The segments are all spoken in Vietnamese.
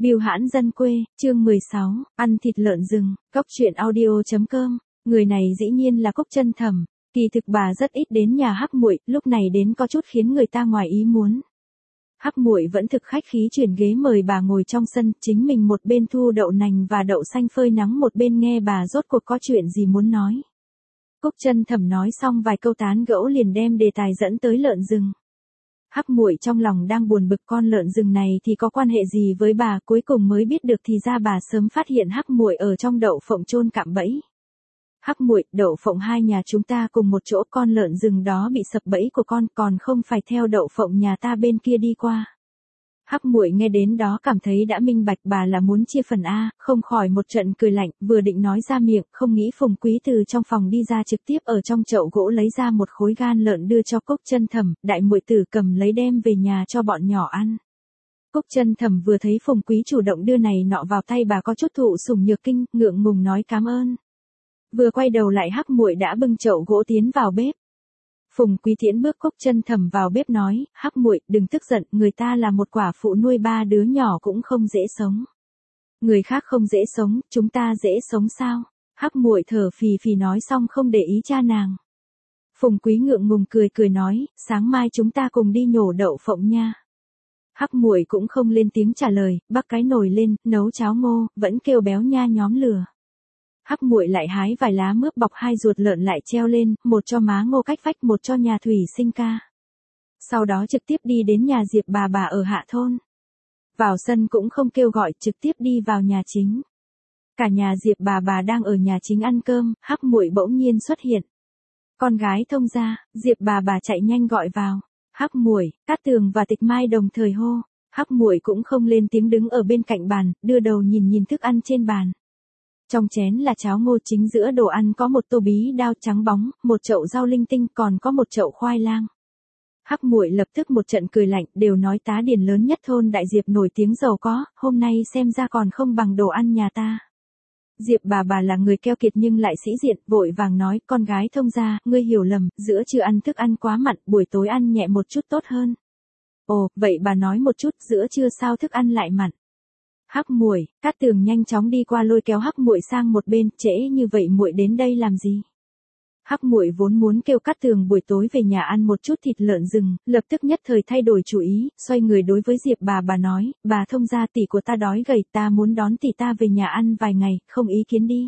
Bưu hãn dân quê, chương 16, ăn thịt lợn rừng, cóc truyện audio.com, người này dĩ nhiên là Cúc Chân Thẩm, kỳ thực bà rất ít đến nhà Hắc Muội, lúc này đến có chút khiến người ta ngoài ý muốn. Hắc Muội vẫn thực khách khí chuyển ghế mời bà ngồi trong sân, chính mình một bên thu đậu nành và đậu xanh phơi nắng một bên nghe bà rốt cuộc có chuyện gì muốn nói. Cúc Chân Thẩm nói xong vài câu tán gẫu liền đem đề tài dẫn tới lợn rừng. Hắc Muội trong lòng đang buồn bực con lợn rừng này thì có quan hệ gì với bà, cuối cùng mới biết được thì ra bà sớm phát hiện Hắc Muội ở trong đậu phộng chôn cạm bẫy. Hắc Muội, đậu phộng hai nhà chúng ta cùng một chỗ, con lợn rừng đó bị sập bẫy của con còn không phải theo đậu phộng nhà ta bên kia đi qua. Hắc Muội nghe đến đó cảm thấy đã minh bạch bà là muốn chia phần a, không khỏi một trận cười lạnh, vừa định nói ra miệng, không nghĩ Phùng Quý từ trong phòng đi ra trực tiếp ở trong chậu gỗ lấy ra một khối gan lợn đưa cho Cúc Chân Thẩm, đại muội tử cầm lấy đem về nhà cho bọn nhỏ ăn. Cúc Chân Thẩm vừa thấy Phùng Quý chủ động đưa này nọ vào tay bà có chút thụ sủng nhược kinh, ngượng ngùng nói cảm ơn. Vừa quay đầu lại Hắc Muội đã bưng chậu gỗ tiến vào bếp. Phùng Quý tiễn bước Cúc Chân Thẩm vào bếp nói, Hắc Muội, đừng tức giận, người ta là một quả phụ nuôi 3 đứa nhỏ cũng không dễ sống. Người khác không dễ sống, chúng ta dễ sống sao? Hắc Muội thở phì phì nói xong không để ý cha nàng. Phùng Quý ngượng ngùng cười nói, sáng mai chúng ta cùng đi nhổ đậu phộng nha. Hắc Muội cũng không lên tiếng trả lời, bắc cái nồi lên, nấu cháo ngô, vẫn kêu béo nha nhóm lửa. Hắc Muội lại hái vài lá mướp bọc 2 ruột lợn lại treo lên, một cho má Ngô cách vách, một cho nhà Thủy Sinh ca. Sau đó trực tiếp đi đến nhà Diệp bà ở hạ thôn. Vào sân cũng không kêu gọi, trực tiếp đi vào nhà chính. Cả nhà Diệp bà đang ở nhà chính ăn cơm, Hắc Muội bỗng nhiên xuất hiện. Con gái thông gia, Diệp bà chạy nhanh gọi vào. Hắc Muội, Cát Tường và Tịch Mai đồng thời hô. Hắc Muội cũng không lên tiếng đứng ở bên cạnh bàn, đưa đầu nhìn thức ăn trên bàn. Trong chén là cháo ngô, chính giữa đồ ăn có một tô bí đao trắng bóng, một chậu rau linh tinh, còn có một chậu khoai lang. Hắc Muội lập tức một trận cười lạnh, đều nói tá điền lớn nhất thôn Đại Diệp nổi tiếng giàu có, hôm nay xem ra còn không bằng đồ ăn nhà ta. Diệp bà là người keo kiệt nhưng lại sĩ diện, vội vàng nói, con gái thông gia, ngươi hiểu lầm, giữa trưa ăn thức ăn quá mặn, buổi tối ăn nhẹ một chút tốt hơn. Ồ, vậy bà nói một chút, giữa trưa sao thức ăn lại mặn? Hắc Muội, Cát Tường nhanh chóng đi qua lôi kéo Hắc Muội sang một bên, trễ như vậy muội đến đây làm gì? Hắc Muội vốn muốn kêu Cát Tường buổi tối về nhà ăn một chút thịt lợn rừng, lập tức nhất thời thay đổi chủ ý, xoay người đối với Diệp bà nói, bà thông gia tỷ của ta đói gầy, ta muốn đón tỷ ta về nhà ăn vài ngày, không ý kiến đi.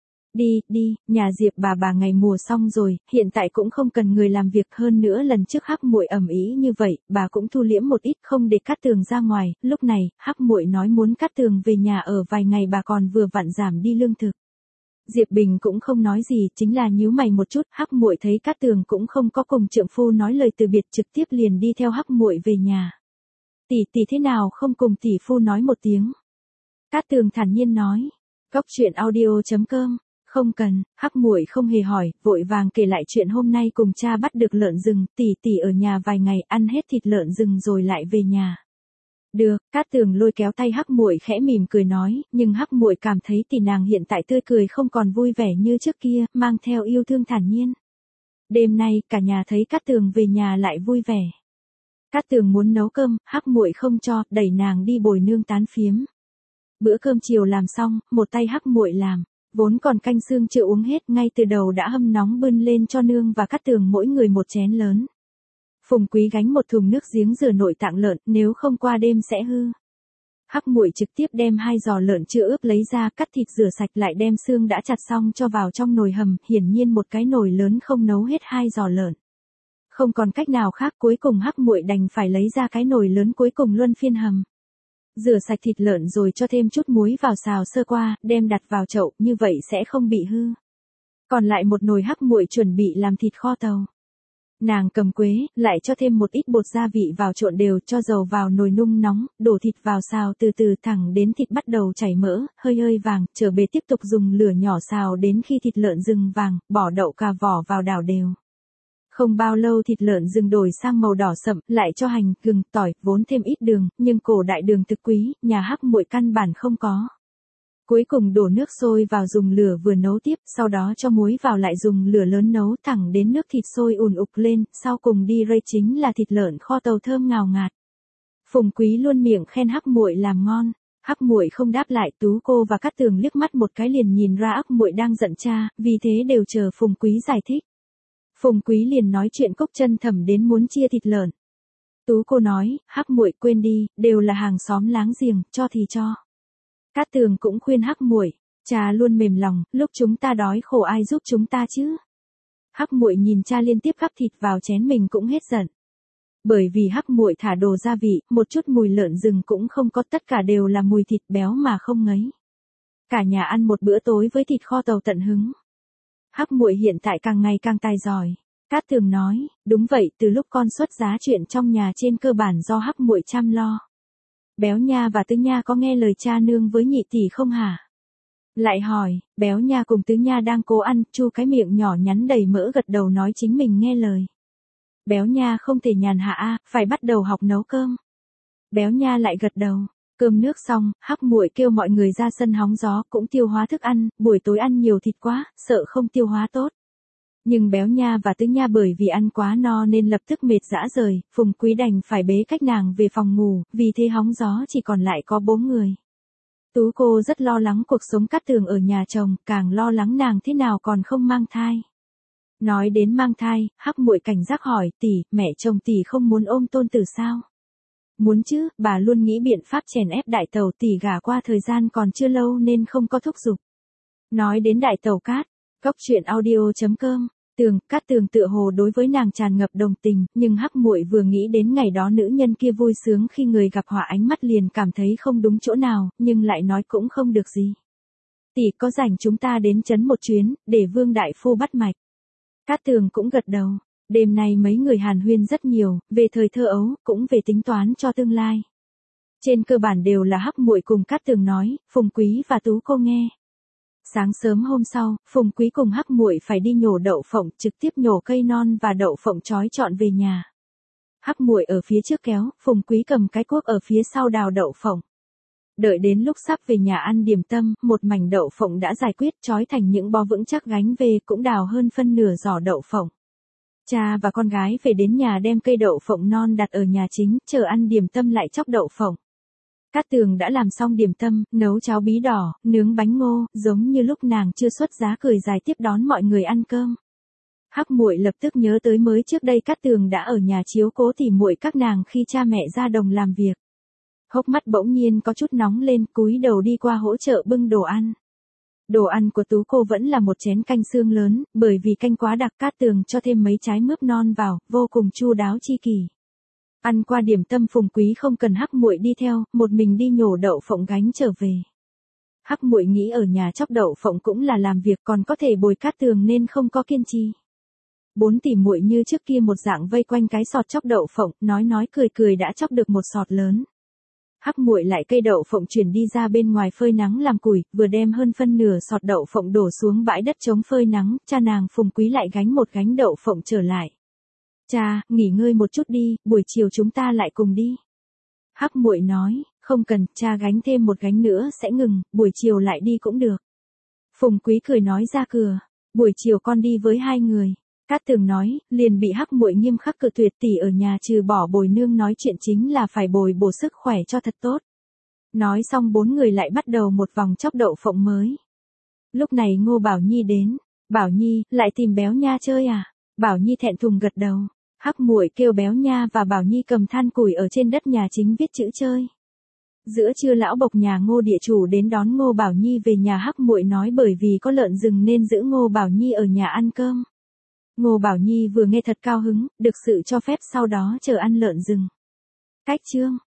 Đi, nhà Diệp bà ngày mùa xong rồi, hiện tại cũng không cần người làm việc, hơn nữa lần trước Hắc Muội ầm ĩ như vậy, bà cũng thu liễm một ít, không để Cát Tường ra ngoài, lúc này, Hắc Muội nói muốn Cát Tường về nhà ở vài ngày, bà còn vừa vặn giảm đi lương thực. Diệp Bình cũng không nói gì, chính là nhíu mày một chút, Hắc Muội thấy Cát Tường cũng không có cùng trượng phu nói lời từ biệt, trực tiếp liền đi theo Hắc Muội về nhà. Tỷ thế nào không cùng tỷ phu nói một tiếng? Cát Tường thản nhiên nói. Cóc truyện audio.com. Không cần, Hắc Muội không hề hỏi, vội vàng kể lại chuyện hôm nay cùng cha bắt được lợn rừng, tỷ ở nhà vài ngày, ăn hết thịt lợn rừng rồi lại về nhà. Được, Cát Tường lôi kéo tay Hắc Muội khẽ mỉm cười nói, nhưng Hắc Muội cảm thấy tỷ nàng hiện tại tươi cười không còn vui vẻ như trước kia, mang theo yêu thương thản nhiên. Đêm nay, cả nhà thấy Cát Tường về nhà lại vui vẻ. Cát Tường muốn nấu cơm, Hắc Muội không cho, đẩy nàng đi bồi nương tán phiếm. Bữa cơm chiều làm xong, một tay Hắc Muội làm. Vốn còn canh xương chưa uống hết, ngay từ đầu đã hâm nóng bưng lên cho nương và Cát Tường mỗi người một chén lớn. Phùng Quý gánh một thùng nước giếng rửa nội tạng lợn, nếu không qua đêm sẽ hư. Hắc Muội trực tiếp đem 2 giò lợn chưa ướp lấy ra, cắt thịt rửa sạch lại đem xương đã chặt xong cho vào trong nồi hầm, hiển nhiên một cái nồi lớn không nấu hết 2 giò lợn. Không còn cách nào khác, cuối cùng Hắc Muội đành phải lấy ra cái nồi lớn cuối cùng luân phiên hầm. Rửa sạch thịt lợn rồi cho thêm chút muối vào xào sơ qua, đem đặt vào chậu, như vậy sẽ không bị hư. Còn lại một nồi Hắc Muội chuẩn bị làm thịt kho tàu. Nàng cầm quế, lại cho thêm một ít bột gia vị vào trộn đều, cho dầu vào nồi nung nóng, đổ thịt vào xào từ từ thẳng đến thịt bắt đầu chảy mỡ, hơi vàng, trở bề tiếp tục dùng lửa nhỏ xào đến khi thịt lợn rừng vàng, bỏ đậu cà vỏ vào đảo đều. Không bao lâu thịt lợn rừng đổi sang màu đỏ sậm, lại cho hành, gừng, tỏi, vốn thêm ít đường, nhưng cổ đại đường thực quý, nhà Hắc Muội căn bản không có. Cuối cùng đổ nước sôi vào dùng lửa vừa nấu tiếp, sau đó cho muối vào lại dùng lửa lớn nấu thẳng đến nước thịt sôi ùn ục lên, sau cùng đi rây chính là thịt lợn kho tàu thơm ngào ngạt. Phùng Quý luôn miệng khen Hắc Muội làm ngon. Hắc Muội không đáp lại, Tú cô và Cát Tường liếc mắt một cái liền nhìn ra Hắc Muội đang giận cha, vì thế đều chờ Phùng Quý giải thích. Phùng Quý liền nói chuyện Cốc Chân Thẩm đến muốn chia thịt lợn. Tú cô nói, Hắc Muội quên đi, đều là hàng xóm láng giềng, cho thì cho. Cát Tường cũng khuyên Hắc Muội, cha luôn mềm lòng, lúc chúng ta đói khổ ai giúp chúng ta chứ? Hắc Muội nhìn cha liên tiếp gắp thịt vào chén mình cũng hết giận. Bởi vì Hắc Muội thả đồ gia vị, một chút mùi lợn rừng cũng không có, tất cả đều là mùi thịt béo mà không ngấy. Cả nhà ăn một bữa tối với thịt kho tàu tận hứng. Hắc Muội hiện tại càng ngày càng tài giỏi. Cát Tường nói, đúng vậy, từ lúc con xuất giá chuyện trong nhà trên cơ bản do Hắc Muội chăm lo. Béo Nha và Tứ Nha có nghe lời cha nương với nhị tỷ không hả? Lại hỏi, Béo Nha cùng Tứ Nha đang cố ăn, chu cái miệng nhỏ nhắn đầy mỡ gật đầu nói chính mình nghe lời. Béo Nha không thể nhàn hạ a, phải bắt đầu học nấu cơm. Béo Nha lại gật đầu. Cơm nước xong, Hắc Muội kêu mọi người ra sân hóng gió, cũng tiêu hóa thức ăn, buổi tối ăn nhiều thịt quá, sợ không tiêu hóa tốt. Nhưng Béo Nha và Tứ Nha bởi vì ăn quá no nên lập tức mệt rã rời, Phùng Quý đành phải bế cách nàng về phòng ngủ, vì thế hóng gió chỉ còn lại có 4 người. Tú cô rất lo lắng cuộc sống Cát Tường ở nhà chồng, càng lo lắng nàng thế nào còn không mang thai. Nói đến mang thai, Hắc Muội cảnh giác hỏi, tỷ, mẹ chồng tỷ không muốn ôm tôn tử sao? Muốn chứ, bà luôn nghĩ biện pháp chèn ép đại tẩu, tỷ gả qua thời gian còn chưa lâu nên không có thúc giục. Nói đến đại tẩu Cát, Cốc Truyện Audio.com, Cát Tường tựa hồ đối với nàng tràn ngập đồng tình, nhưng Hắc Muội vừa nghĩ đến ngày đó nữ nhân kia vui sướng khi người gặp họa ánh mắt liền cảm thấy không đúng chỗ nào, nhưng lại nói cũng không được gì. Tỷ có rảnh chúng ta đến trấn một chuyến, để Vương đại phu bắt mạch. Cát Tường cũng gật đầu. Đêm nay mấy người hàn huyên rất nhiều, về thời thơ ấu, cũng về tính toán cho tương lai. Trên cơ bản đều là Hắc Muội cùng Cát Tường nói, Phùng Quý và Tú cô nghe. Sáng sớm hôm sau, Phùng Quý cùng Hắc Muội phải đi nhổ đậu phộng, trực tiếp nhổ cây non và đậu phộng trói trọn về nhà. Hắc Muội ở phía trước kéo, Phùng Quý cầm cái cuốc ở phía sau đào đậu phộng. Đợi đến lúc sắp về nhà ăn điểm tâm, một mảnh đậu phộng đã giải quyết, trói thành những bó vững chắc gánh về, cũng đào hơn phân nửa giỏ đậu phộng. Cha và con gái về đến nhà đem cây đậu phộng non đặt ở nhà chính, chờ ăn điểm tâm lại chóc đậu phộng. Cát Tường đã làm xong điểm tâm, nấu cháo bí đỏ, nướng bánh ngô, giống như lúc nàng chưa xuất giá cười dài tiếp đón mọi người ăn cơm. Hắc Muội lập tức nhớ tới mới trước đây Cát Tường đã ở nhà chiếu cố tỉ muội các nàng khi cha mẹ ra đồng làm việc. Hốc mắt bỗng nhiên có chút nóng lên, cúi đầu đi qua hỗ trợ bưng đồ ăn. Đồ ăn của Tú cô vẫn là một chén canh xương lớn, bởi vì canh quá đặc Cát Tường cho thêm mấy trái mướp non vào, vô cùng chu đáo chi kỳ. Ăn qua điểm tâm Phùng Quý không cần Hắc Muội đi theo, một mình đi nhổ đậu phộng gánh trở về. Hắc Muội nghĩ ở nhà chóc đậu phộng cũng là làm việc còn có thể bồi Cát Tường nên không có kiên trì. 4 tỷ muội như trước kia một dạng vây quanh cái sọt chóc đậu phộng, nói cười cười đã chóc được một sọt lớn. Hắc Muội lại cây đậu phộng chuyển đi ra bên ngoài phơi nắng làm củi, vừa đem hơn phân nửa sọt đậu phộng đổ xuống bãi đất chống phơi nắng, cha nàng Phùng Quý lại gánh một gánh đậu phộng trở lại. Cha, nghỉ ngơi một chút đi, buổi chiều chúng ta lại cùng đi. Hắc Muội nói, không cần, cha gánh thêm một gánh nữa sẽ ngừng, buổi chiều lại đi cũng được. Phùng Quý cười nói ra cửa, buổi chiều con đi với 2 người. Cát Tường nói, liền bị Hắc Muội nghiêm khắc cự tuyệt, tỷ ở nhà trừ bỏ bồi nương nói chuyện chính là phải bồi bổ sức khỏe cho thật tốt. Nói xong 4 người lại bắt đầu một vòng chóc đậu phộng mới. Lúc này Ngô Bảo Nhi đến, Bảo Nhi, lại tìm Béo Nha chơi à? Bảo Nhi thẹn thùng gật đầu. Hắc Muội kêu Béo Nha và Bảo Nhi cầm than củi ở trên đất nhà chính viết chữ chơi. Giữa trưa lão bộc nhà Ngô địa chủ đến đón Ngô Bảo Nhi về nhà, Hắc Muội nói bởi vì có lợn rừng nên giữ Ngô Bảo Nhi ở nhà ăn cơm. Ngô Bảo Nhi vừa nghe thật cao hứng, được sự cho phép sau đó chờ ăn lợn rừng. Cách chương